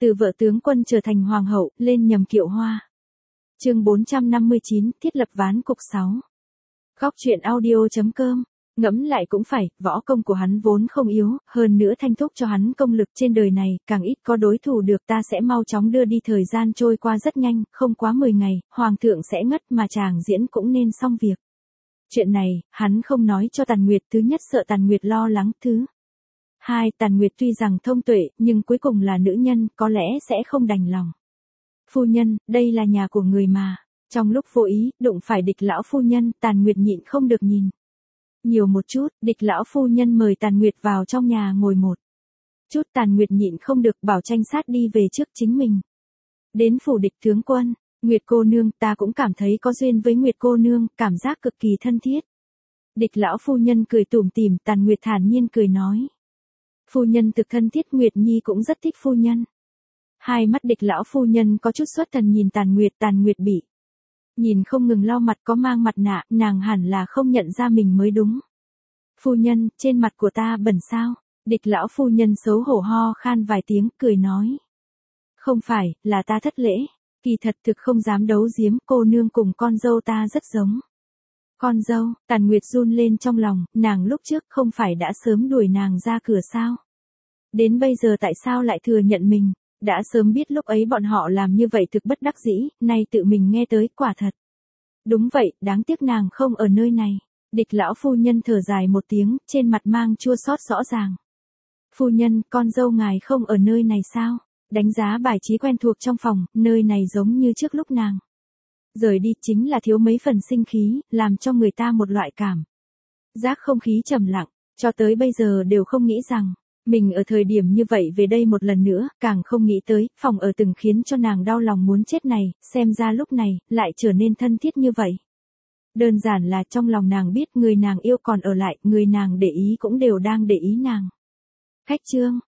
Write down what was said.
Từ vợ tướng quân trở thành hoàng hậu, lên nhầm kiệu hoa. Chương 459, thiết lập ván cục 6. Góc truyện audio.com. Ngẫm lại cũng phải, võ công của hắn vốn không yếu, hơn nữa thanh thúc cho hắn công lực trên đời này, càng ít có đối thủ được, ta sẽ mau chóng đưa đi. Thời gian trôi qua rất nhanh, không quá 10 ngày, hoàng thượng sẽ ngất mà chàng diễn cũng nên xong việc. Chuyện này, hắn không nói cho Tàn Nguyệt, thứ nhất sợ Tàn Nguyệt lo lắng, thứ hai, Tàn Nguyệt tuy rằng thông tuệ, nhưng cuối cùng là nữ nhân, có lẽ sẽ không đành lòng. Phu nhân, đây là nhà của người mà. Trong lúc vô ý, đụng phải Địch lão phu nhân, Tàn Nguyệt nhịn không được nhìn nhiều một chút. Địch lão phu nhân mời Tàn Nguyệt vào trong nhà ngồi một chút. Tàn Nguyệt nhịn không được, bảo tranh sát đi về trước chính mình. Đến phủ Địch tướng quân, Nguyệt cô nương, ta cũng cảm thấy có duyên với Nguyệt cô nương, cảm giác cực kỳ thân thiết. Địch lão phu nhân cười tủm tỉm, Tàn Nguyệt thản nhiên cười nói. Phu nhân thực thân thiết, Nguyệt Nhi cũng rất thích phu nhân. Hai mắt Địch lão phu nhân có chút xuất thần nhìn Tàn Nguyệt bị nhìn không ngừng lau mặt, có mang mặt nạ, nàng hẳn là không nhận ra mình mới đúng. Phu nhân, trên mặt của ta bẩn sao? Địch lão phu nhân xấu hổ ho khan vài tiếng, cười nói. Không phải, là ta thất lễ. Kỳ thật thực không dám đấu giếm, cô nương cùng con dâu ta rất giống. Con dâu, Tàn Nguyệt run lên trong lòng, nàng lúc trước không phải đã sớm đuổi nàng ra cửa sao? Đến bây giờ tại sao lại thừa nhận mình? Đã sớm biết lúc ấy bọn họ làm như vậy thực bất đắc dĩ, nay tự mình nghe tới, quả thật. Đúng vậy, đáng tiếc nàng không ở nơi này. Địch lão phu nhân thở dài một tiếng, trên mặt mang chua xót rõ ràng. Phu nhân, con dâu ngài không ở nơi này sao? Đánh giá bài trí quen thuộc trong phòng, nơi này giống như trước lúc nàng rời đi, chính là thiếu mấy phần sinh khí, làm cho người ta một loại cảm giác không khí trầm lặng, cho tới bây giờ đều không nghĩ rằng mình ở thời điểm như vậy về đây một lần nữa, càng không nghĩ tới, phòng ở từng khiến cho nàng đau lòng muốn chết này, xem ra lúc này, lại trở nên thân thiết như vậy. Đơn giản là trong lòng nàng biết người nàng yêu còn ở lại, người nàng để ý cũng đều đang để ý nàng. Khách trương,